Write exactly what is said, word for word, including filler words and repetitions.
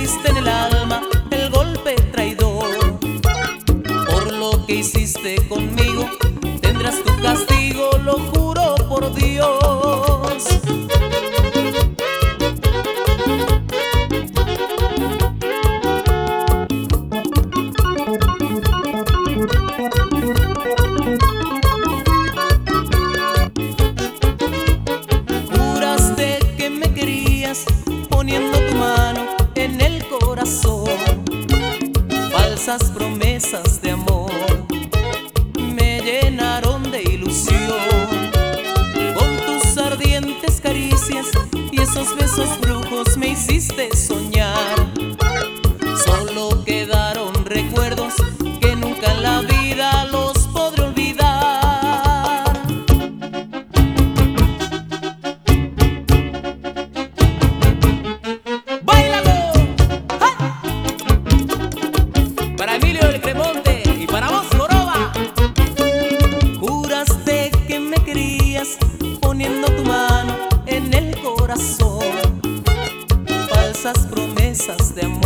diste en el alma el golpe traidor. Por lo que hiciste conmigo, tendrás tu castigo, lo juro por Dios. Juraste que me querías poniendo tu mano en el corazón. Falsas promesas de amor me llenaron de ilusión. Con tus ardientes caricias y esos besos brujos me hiciste soñar. Solo quedaron recuerdos que nunca en la vida los podré olvidar. ¡Báilalo! ¡Ja! Para Emilio del Cremonte y para vos, Joroba. Juraste que me querías poniendo tu mano en el corazón. Falsas promesas de amor